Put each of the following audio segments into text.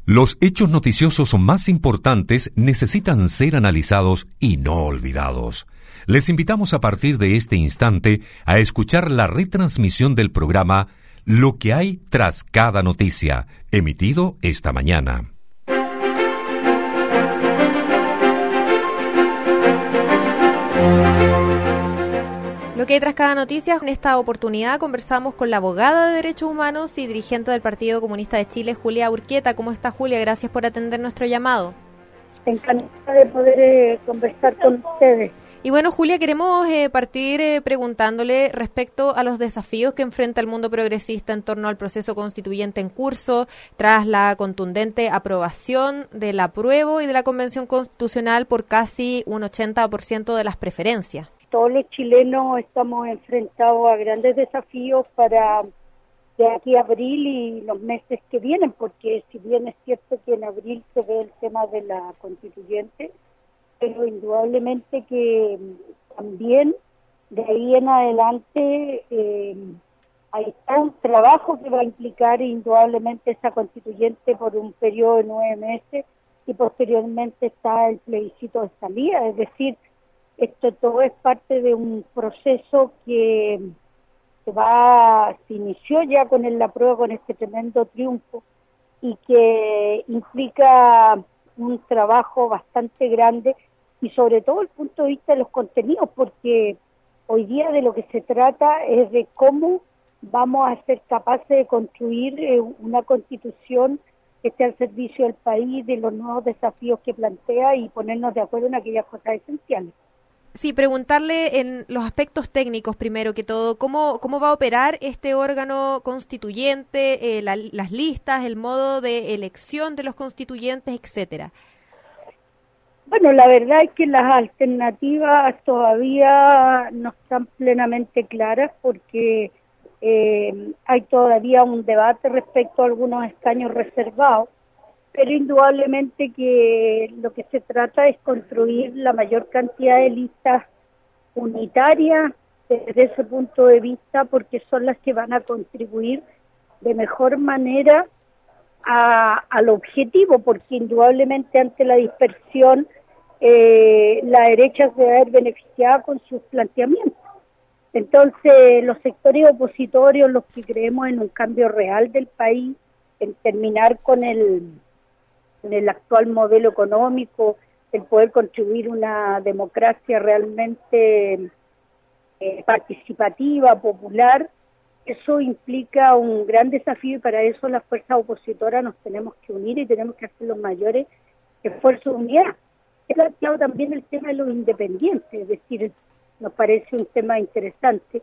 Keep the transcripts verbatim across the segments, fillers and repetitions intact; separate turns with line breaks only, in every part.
Los hechos noticiosos más importantes necesitan ser analizados y no olvidados. Les invitamos a partir de este instante a escuchar la retransmisión del programa Lo que hay tras cada noticia, emitido esta mañana.
Lo que hay tras cada noticia, en esta oportunidad conversamos con la abogada de Derechos Humanos y dirigente del Partido Comunista de Chile, Julia Urquieta. ¿Cómo está, Julia? Gracias por atender nuestro llamado.
Encantada de poder eh, conversar con ustedes.
Y bueno, Julia, queremos eh, partir eh, preguntándole respecto a los desafíos que enfrenta el mundo progresista en torno al proceso constituyente en curso, tras la contundente aprobación del apruebo y de la Convención Constitucional por casi un ochenta por ciento de las preferencias.
Todos los chilenos estamos enfrentados a grandes desafíos para de aquí a abril y los meses que vienen, porque si bien es cierto que en abril se ve el tema de la constituyente, pero indudablemente que también de ahí en adelante eh, hay todo un trabajo que va a implicar indudablemente esa constituyente por un periodo de nueve meses y posteriormente está el plebiscito de salida, es decir, esto todo es parte de un proceso que se va, se inició ya con el apruebo, con este tremendo triunfo y que implica un trabajo bastante grande y sobre todo el punto de vista de los contenidos, porque hoy día de lo que se trata es de cómo vamos a ser capaces de construir eh, una constitución que esté al servicio del país, de los nuevos desafíos que plantea y ponernos de acuerdo en aquellas cosas esenciales.
Sí, preguntarle en los aspectos técnicos primero que todo, ¿cómo, cómo va a operar este órgano constituyente, eh, la, las listas, el modo de elección de los constituyentes, etcétera?
Bueno, la verdad es que las alternativas todavía no están plenamente claras porque eh, hay todavía un debate respecto a algunos escaños reservados, pero indudablemente que lo que se trata es construir la mayor cantidad de listas unitarias desde ese punto de vista, porque son las que van a contribuir de mejor manera a, al objetivo, porque indudablemente ante la dispersión eh, la derecha se va a ver beneficiada con sus planteamientos. Entonces los sectores opositorios, los que creemos en un cambio real del país, en terminar con el en el actual modelo económico, el poder contribuir una democracia realmente eh, participativa, popular, eso implica un gran desafío y para eso las fuerzas opositoras nos tenemos que unir y tenemos que hacer los mayores esfuerzos de unidad. He planteado también el tema de los independientes, es decir, nos parece un tema interesante,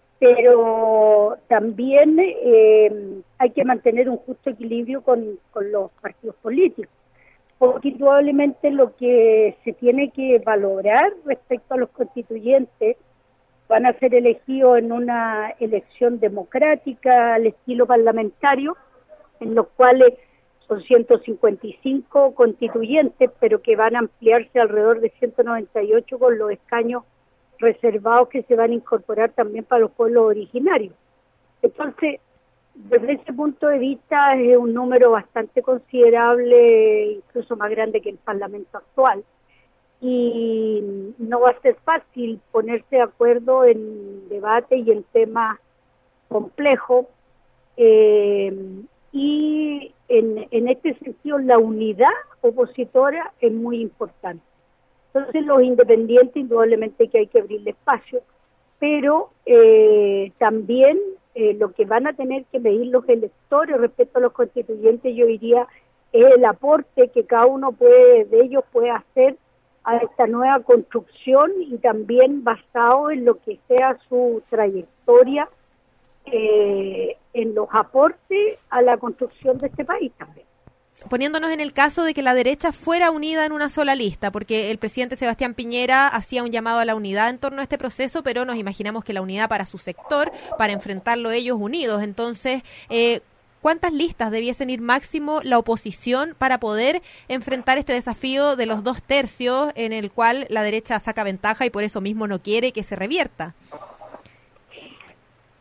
pero también eh, hay que mantener un justo equilibrio con, con los partidos políticos, porque indudablemente lo que se tiene que valorar respecto a los constituyentes van a ser elegidos en una elección democrática al estilo parlamentario, en los cuales son ciento cincuenta y cinco constituyentes, pero que van a ampliarse alrededor de ciento noventa y ocho con los escaños reservados que se van a incorporar también para los pueblos originarios. Entonces, desde ese punto de vista es un número bastante considerable, incluso más grande que el Parlamento actual, y no va a ser fácil ponerse de acuerdo en debate y en temas complejos, eh, y en, en este sentido la unidad opositora es muy importante. Entonces los independientes indudablemente que hay que abrirle espacio, pero eh, también eh, lo que van a tener que medir los electores respecto a los constituyentes, yo diría, es el aporte que cada uno puede de ellos puede hacer a esta nueva construcción y también basado en lo que sea su trayectoria eh, en los aportes a la construcción de este país también.
Poniéndonos en el caso de que la derecha fuera unida en una sola lista, porque el presidente Sebastián Piñera hacía un llamado a la unidad en torno a este proceso, pero nos imaginamos que la unidad para su sector, para enfrentarlo ellos unidos. Entonces, eh, ¿cuántas listas debiesen ir máximo la oposición para poder enfrentar este desafío de los dos tercios en el cual la derecha saca ventaja y por eso mismo no quiere que se revierta?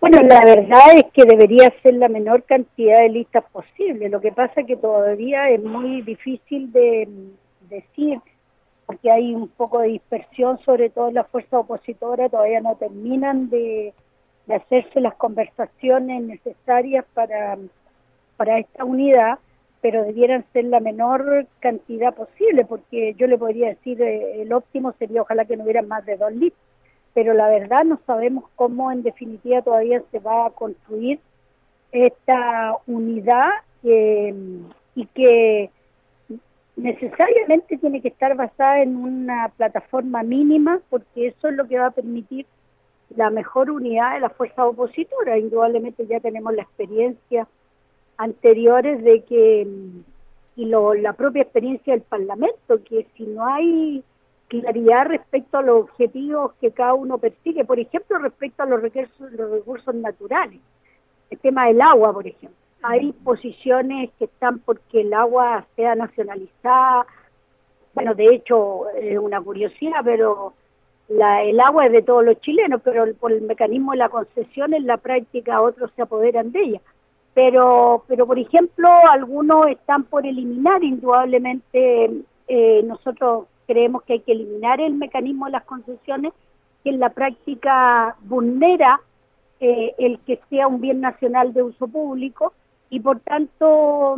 Bueno, la verdad es que debería ser la menor cantidad de listas posible. Lo que pasa es que todavía es muy difícil de decir, porque hay un poco de dispersión, sobre todo en las fuerzas opositoras, todavía no terminan de, de hacerse las conversaciones necesarias para, para esta unidad, pero debieran ser la menor cantidad posible, porque yo le podría decir, eh, el óptimo sería ojalá que no hubieran más de dos listas, pero la verdad no sabemos cómo en definitiva todavía se va a construir esta unidad eh, y que necesariamente tiene que estar basada en una plataforma mínima, porque eso es lo que va a permitir la mejor unidad de las fuerzas opositoras. Indudablemente ya tenemos la experiencia anteriores de que, y lo, la propia experiencia del Parlamento, que si no hay claridad respecto a los objetivos que cada uno persigue, por ejemplo, respecto a los recursos, los recursos naturales, el tema del agua, por ejemplo. Hay posiciones que están porque el agua sea nacionalizada. Bueno, de hecho, es una curiosidad, pero la, el agua es de todos los chilenos, pero por el mecanismo de la concesión, en la práctica otros se apoderan de ella. Pero, pero por ejemplo, algunos están por eliminar, indudablemente, eh, nosotros creemos que hay que eliminar el mecanismo de las concesiones, que en la práctica vulnera eh, el que sea un bien nacional de uso público, y por tanto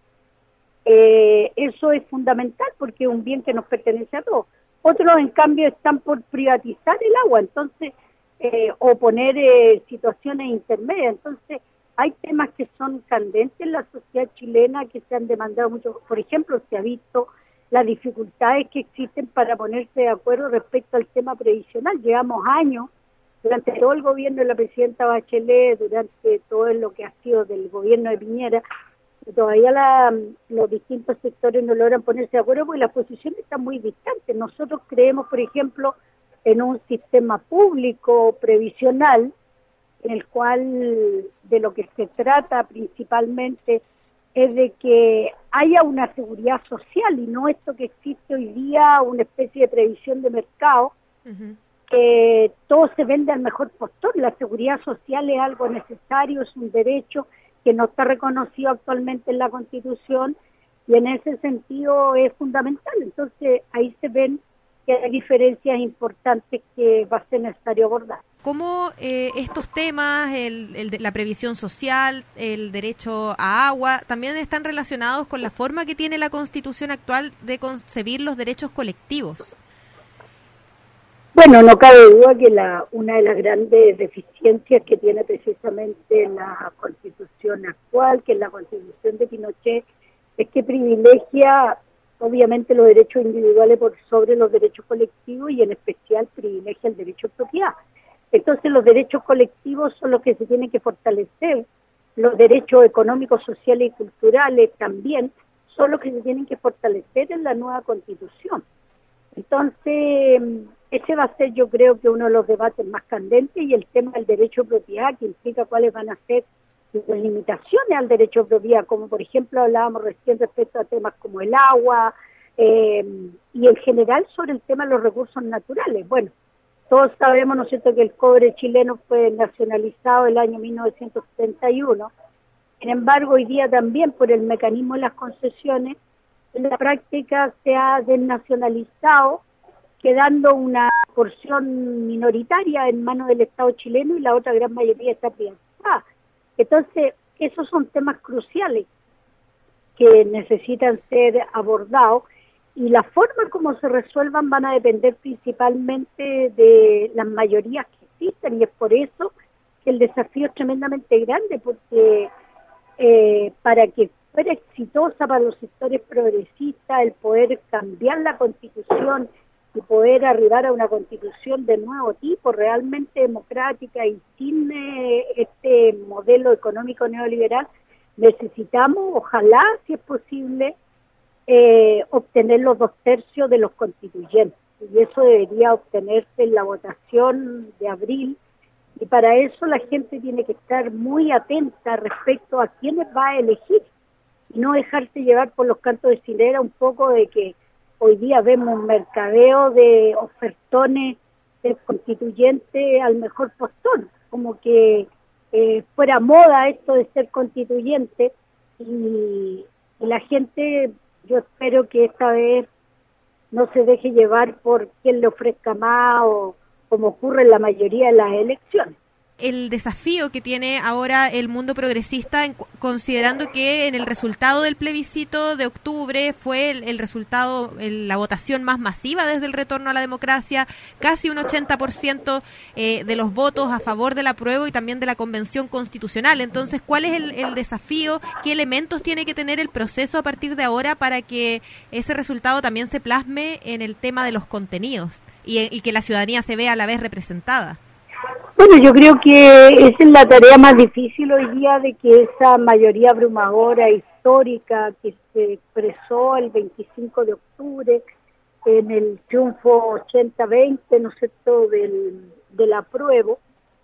eh, eso es fundamental porque es un bien que nos pertenece a todos. Otros en cambio están por privatizar el agua, entonces eh, o poner eh, situaciones intermedias. Entonces hay temas que son candentes en la sociedad chilena que se han demandado mucho. Por ejemplo, se ha visto las dificultades que existen para ponerse de acuerdo respecto al tema previsional. Llevamos años, durante todo el gobierno de la presidenta Bachelet, durante todo lo que ha sido del gobierno de Piñera, todavía la, los distintos sectores no logran ponerse de acuerdo porque las posiciones están muy distantes. Nosotros creemos, por ejemplo, en un sistema público previsional, en el cual de lo que se trata principalmente es de que haya una seguridad social y no esto que existe hoy día, una especie de previsión de mercado, uh-huh. que todo se vende al mejor postor. La seguridad social es algo necesario, es un derecho que no está reconocido actualmente en la Constitución y en ese sentido es fundamental. Entonces ahí se ven que hay diferencias importantes que va a ser necesario abordar.
¿Cómo eh, estos temas, el, el de la previsión social, el derecho a agua, también están relacionados con la forma que tiene la Constitución actual de concebir los derechos colectivos?
Bueno, no cabe duda que la una de las grandes deficiencias que tiene precisamente la Constitución actual, que es la Constitución de Pinochet, es que privilegia obviamente los derechos individuales por sobre los derechos colectivos y en especial privilegia el derecho de propiedad. Entonces los derechos colectivos son los que se tienen que fortalecer, los derechos económicos, sociales y culturales también son los que se tienen que fortalecer en la nueva Constitución. Entonces ese va a ser, yo creo, que uno de los debates más candentes, y el tema del derecho de propiedad, que implica cuáles van a ser las limitaciones al derecho de propiedad, como por ejemplo hablábamos recién respecto a temas como el agua, eh, y en general sobre el tema de los recursos naturales. Bueno, todos sabemos, ¿no es cierto?, que el cobre chileno fue nacionalizado el año mil novecientos setenta y uno, sin embargo hoy día también por el mecanismo de las concesiones, en la práctica se ha desnacionalizado, quedando una porción minoritaria en manos del Estado chileno y la otra gran mayoría está privatizada. Entonces, esos son temas cruciales que necesitan ser abordados, y la forma como se resuelvan van a depender principalmente de las mayorías que existen, y es por eso que el desafío es tremendamente grande, porque eh, para que fuera exitosa para los sectores progresistas el poder cambiar la Constitución y poder arribar a una Constitución de nuevo tipo, realmente democrática y sin eh, este modelo económico neoliberal, necesitamos, ojalá, si es posible, eh, obtener los dos tercios de los constituyentes, y eso debería obtenerse en la votación de abril, y para eso la gente tiene que estar muy atenta respecto a quiénes va a elegir, y no dejarse llevar por los cantos de sirena un poco de que hoy día vemos un mercadeo de ofertones del constituyente al mejor postor, como que eh, fuera moda esto de ser constituyente, y, y la gente, yo espero que esta vez no se deje llevar por quien le ofrezca más, o como ocurre en la mayoría de las elecciones.
El desafío que tiene ahora el mundo progresista, en, considerando que en el resultado del plebiscito de octubre fue el, el resultado, el, la votación más masiva desde el retorno a la democracia, casi un ochenta por ciento eh, de los votos a favor del apruebo y también de la convención constitucional. Entonces, ¿cuál es el, el desafío? ¿Qué elementos tiene que tener el proceso a partir de ahora para que ese resultado también se plasme en el tema de los contenidos y, y que la ciudadanía se vea a la vez representada?
Bueno, yo creo que esa es la tarea más difícil hoy día, de que esa mayoría abrumadora histórica que se expresó el veinticinco de octubre en el triunfo ochenta veinte, ¿no es cierto?, del, del apruebo.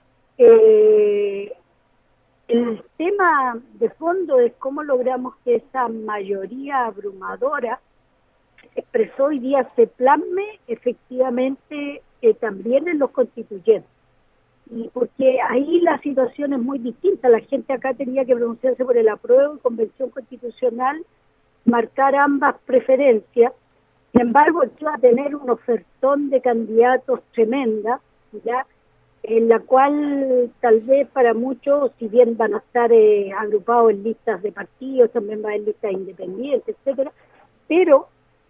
Eh, el tema de fondo es cómo logramos que esa mayoría abrumadora que se expresó hoy día se plasme efectivamente eh, también en los constituyentes. Y porque ahí la situación es muy distinta. La gente acá tenía que pronunciarse por el apruebo y convención constitucional, marcar ambas preferencias. Sin embargo, iba a tener un ofertón de candidatos tremenda, ya, en la cual tal vez para muchos, si bien van a estar eh, agrupados en listas de partidos, también va a haber listas independientes, etcétera, pero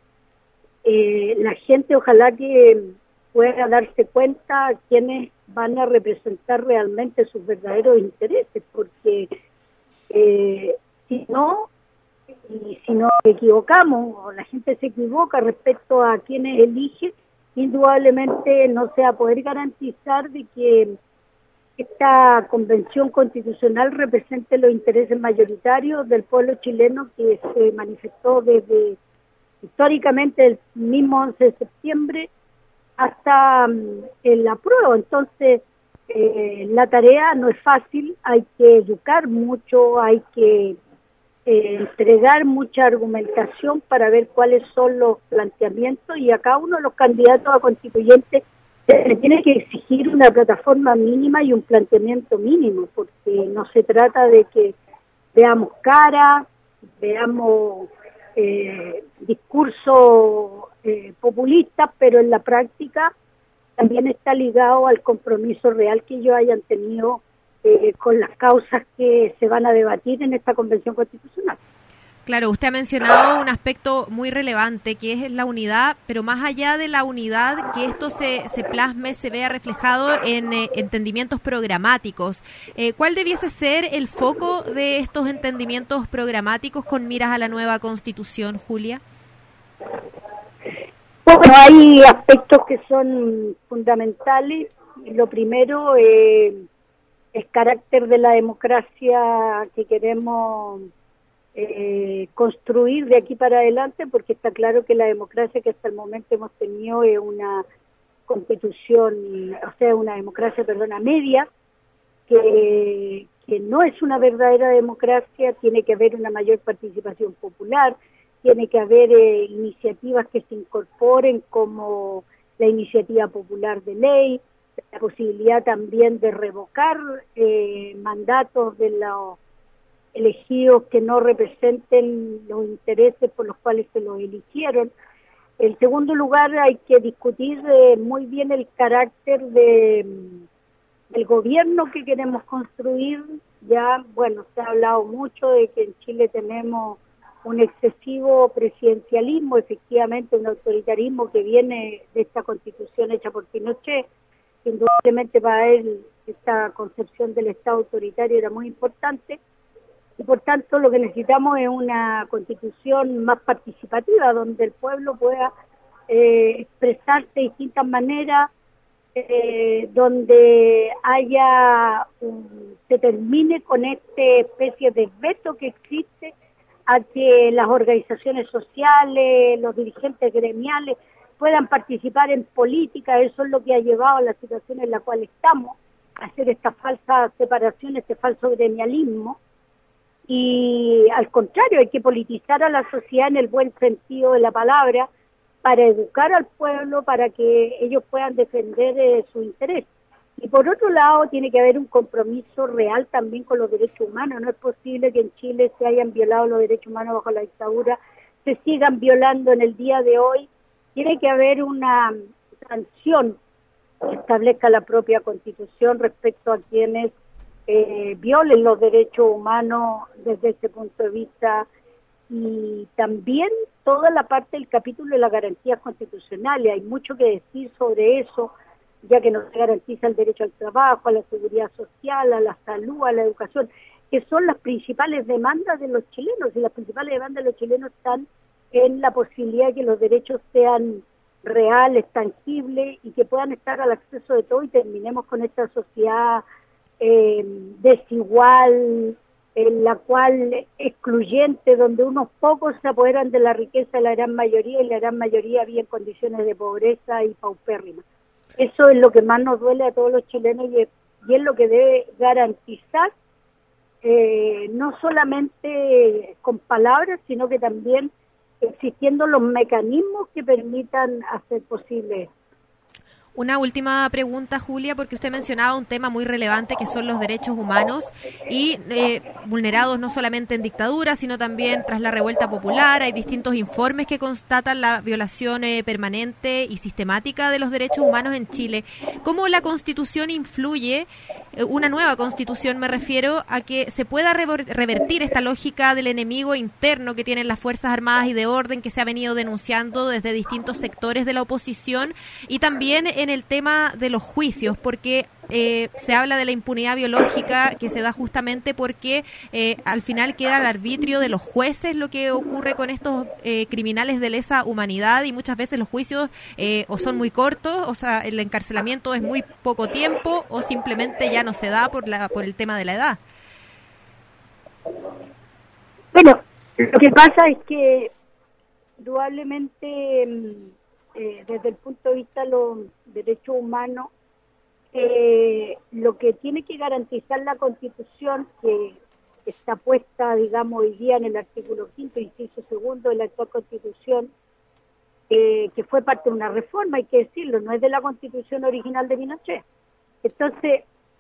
eh, la gente ojalá que pueda darse cuenta quiénes van a representar realmente sus verdaderos intereses, porque eh, si no, y si nos equivocamos, o la gente se equivoca respecto a quienes elige, indudablemente no se va a poder garantizar de que esta convención constitucional represente los intereses mayoritarios del pueblo chileno, que se manifestó desde históricamente el mismo once de septiembre hasta um, el apruebo. Entonces, eh, la tarea no es fácil, hay que educar mucho, hay que eh, entregar mucha argumentación para ver cuáles son los planteamientos, y a cada uno de los candidatos a constituyentes se le tiene que exigir una plataforma mínima y un planteamiento mínimo, porque no se trata de que veamos cara, veamos eh, discurso Eh, populistas, pero en la práctica también está ligado al compromiso real que ellos hayan tenido eh, con las causas que se van a debatir en esta convención constitucional.
Claro, usted ha mencionado un aspecto muy relevante, que es la unidad, pero más allá de la unidad, que esto se, se plasme, se vea reflejado en eh, entendimientos programáticos. Eh, ¿Cuál debiese ser el foco de estos entendimientos programáticos con miras a la nueva Constitución, Julia?
Bueno, hay aspectos que son fundamentales. Lo primero es eh, el carácter de la democracia que queremos eh, construir de aquí para adelante, porque está claro que la democracia que hasta el momento hemos tenido es una constitución, o sea, una democracia, perdona, media, que, que no es una verdadera democracia. Tiene que haber una mayor participación popular, tiene que haber eh, iniciativas que se incorporen, como la iniciativa popular de ley, la posibilidad también de revocar eh, mandatos de los elegidos que no representen los intereses por los cuales se los eligieron. En segundo lugar, hay que discutir eh, muy bien el carácter de, del gobierno que queremos construir. Ya, bueno, se ha hablado mucho de que en Chile tenemos un excesivo presidencialismo, efectivamente un autoritarismo que viene de esta constitución hecha por Pinochet. Indudablemente para él esta concepción del Estado autoritario era muy importante, y por tanto lo que necesitamos es una constitución más participativa, donde el pueblo pueda eh, expresarse de distintas maneras, eh, donde haya un, se termine con esta especie de veto que existe a que las organizaciones sociales, los dirigentes gremiales puedan participar en política. Eso es lo que ha llevado a la situación en la cual estamos, a hacer esta falsa separación, este falso gremialismo. Y al contrario, hay que politizar a la sociedad en el buen sentido de la palabra, para educar al pueblo, para que ellos puedan defender eh, su interés. Y por otro lado, tiene que haber un compromiso real también con los derechos humanos. No es posible que en Chile se hayan violado los derechos humanos bajo la dictadura, se sigan violando en el día de hoy. Tiene que haber una sanción que establezca la propia Constitución respecto a quienes eh, violen los derechos humanos desde ese punto de vista. Y también toda la parte del capítulo de las garantías constitucionales. Hay mucho que decir sobre eso, ya que no se garantiza el derecho al trabajo, a la seguridad social, a la salud, a la educación, que son las principales demandas de los chilenos, y las principales demandas de los chilenos están en la posibilidad de que los derechos sean reales, tangibles, y que puedan estar al acceso de todo, y terminemos con esta sociedad eh, desigual, en la cual excluyente, donde unos pocos se apoderan de la riqueza de la gran mayoría, y la gran mayoría vive en condiciones de pobreza y paupérrimas. Eso es lo que más nos duele a todos los chilenos, y es, y es lo que debe garantizar, eh, no solamente con palabras, sino que también existiendo los mecanismos que permitan hacer posible esto.
Una última pregunta, Julia, porque usted mencionaba un tema muy relevante que son los derechos humanos y eh, vulnerados no solamente en dictadura, sino también tras la revuelta popular. Hay distintos informes que constatan la violación eh, permanente y sistemática de los derechos humanos en Chile. ¿Cómo la Constitución influye, eh, una nueva Constitución me refiero, a que se pueda revertir esta lógica del enemigo interno que tienen las Fuerzas Armadas y de Orden, que se ha venido denunciando desde distintos sectores de la oposición, y también en el tema de los juicios, porque eh, se habla de la impunidad biológica que se da justamente porque eh, al final queda al arbitrio de los jueces lo que ocurre con estos eh, criminales de lesa humanidad, y muchas veces los juicios eh, o son muy cortos, o sea, el encarcelamiento es muy poco tiempo, o simplemente ya no se da por la por el tema de la edad.
Bueno, lo que pasa es que indudablemente Eh, desde el punto de vista de los derechos humanos, eh, lo que tiene que garantizar la Constitución, que está puesta, digamos, hoy día en el artículo quinto, inciso segundo de la actual Constitución, eh, que fue parte de una reforma, hay que decirlo, no es de la Constitución original de Pinochet. Entonces,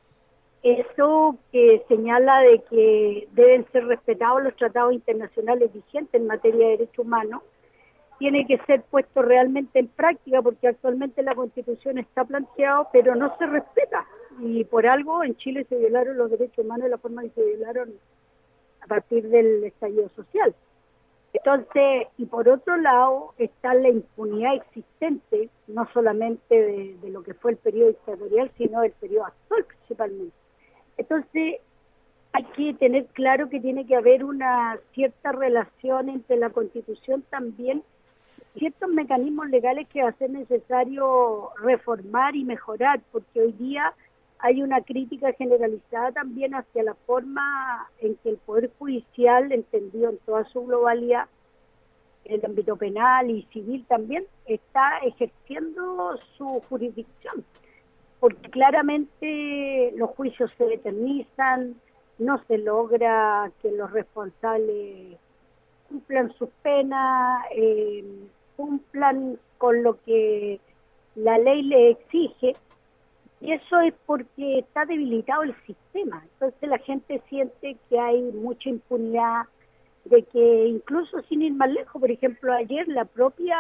eso que señala de que deben ser respetados los tratados internacionales vigentes en materia de derechos humanos, tiene que ser puesto realmente en práctica, porque actualmente la Constitución está planteado, pero no se respeta. Y por algo en Chile se violaron los derechos humanos de la forma que se violaron a partir del estallido social. Entonces, y por otro lado, está la impunidad existente, no solamente de, de lo que fue el periodo dictatorial, sino del periodo actual principalmente. Entonces, hay que tener claro que tiene que haber una cierta relación entre la Constitución también, ciertos mecanismos legales que va a ser necesario reformar y mejorar, porque hoy día hay una crítica generalizada también hacia la forma en que el Poder Judicial, entendido en toda su globalidad, en el ámbito penal y civil también, está ejerciendo su jurisdicción, porque claramente los juicios se eternizan, no se logra que los responsables cumplan sus penas, eh, cumplan con lo que la ley les exige, y eso es porque está debilitado el sistema. Entonces la gente siente que hay mucha impunidad, de que incluso sin ir más lejos, por ejemplo, ayer la propia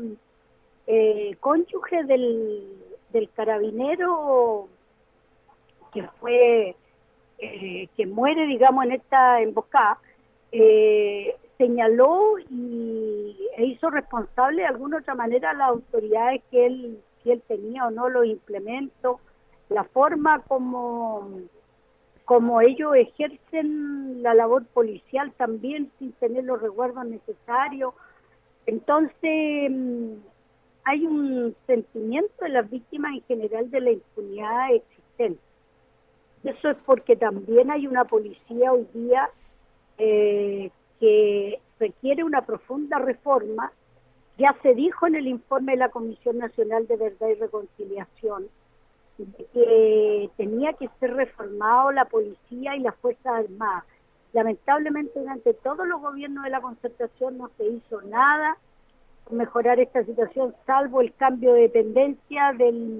eh, cónyuge del, del carabinero que fue eh, que muere, digamos, en esta emboscada, eh, señaló y e hizo responsable de alguna otra manera a las autoridades que él, si él tenía o no los implementos, la forma como, como ellos ejercen la labor policial también sin tener los resguardos necesarios. Entonces hay un sentimiento de las víctimas en general de la impunidad existente. Eso es porque también hay una policía hoy día eh, que requiere una profunda reforma. Ya se dijo en el informe de la Comisión Nacional de Verdad y Reconciliación de que tenía que ser reformado la policía y las Fuerzas Armadas. Lamentablemente durante todos los gobiernos de la Concertación no se hizo nada por mejorar esta situación, salvo el cambio de dependencia del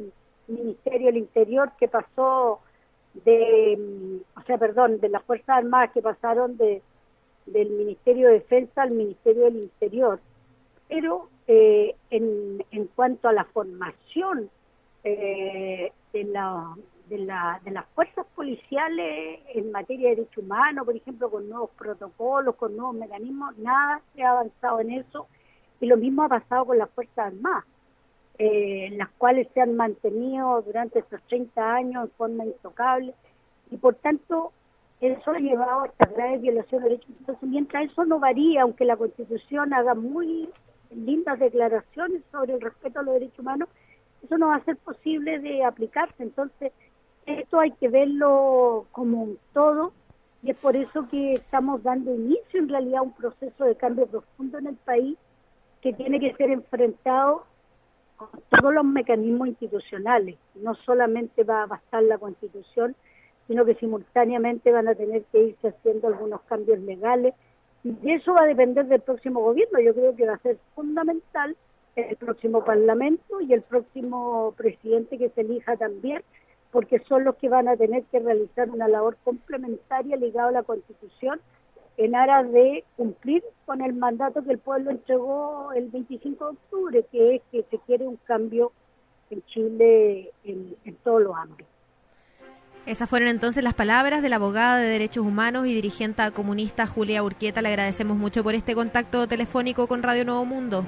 Ministerio del Interior que pasó de, o sea, perdón, de las Fuerzas Armadas que pasaron de del Ministerio de Defensa al Ministerio del Interior, pero eh, en, en cuanto a la formación eh, de, la, de, la, de las fuerzas policiales en materia de derechos humanos, por ejemplo, con nuevos protocolos, con nuevos mecanismos, nada se ha avanzado en eso, y lo mismo ha pasado con las Fuerzas Armadas, eh, las cuales se han mantenido durante estos treinta años en forma intocable, y por tanto eso ha llevado a esta grave violación de derechos. Entonces, mientras eso no varía, aunque la Constitución haga muy lindas declaraciones sobre el respeto a los derechos humanos, eso no va a ser posible de aplicarse. Entonces, esto hay que verlo como un todo, y es por eso que estamos dando inicio en realidad a un proceso de cambio profundo en el país que tiene que ser enfrentado con todos los mecanismos institucionales. No solamente va a bastar la Constitución, sino que simultáneamente van a tener que irse haciendo algunos cambios legales, y eso va a depender del próximo gobierno. Yo creo que va a ser fundamental el próximo Parlamento y el próximo presidente que se elija también, porque son los que van a tener que realizar una labor complementaria ligada a la Constitución en aras de cumplir con el mandato que el pueblo entregó el veinticinco de octubre, que es que se quiere un cambio en Chile en, en todos los ámbitos.
Esas fueron entonces las palabras de la abogada de Derechos Humanos y dirigente comunista Julia Urquieta. Le agradecemos mucho por este contacto telefónico con Radio Nuevo Mundo.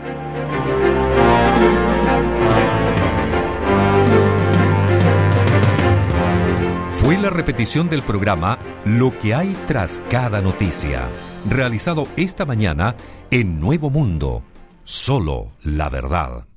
Fue la repetición del programa Lo que hay tras cada noticia, realizado esta mañana en Nuevo Mundo. Solo la verdad.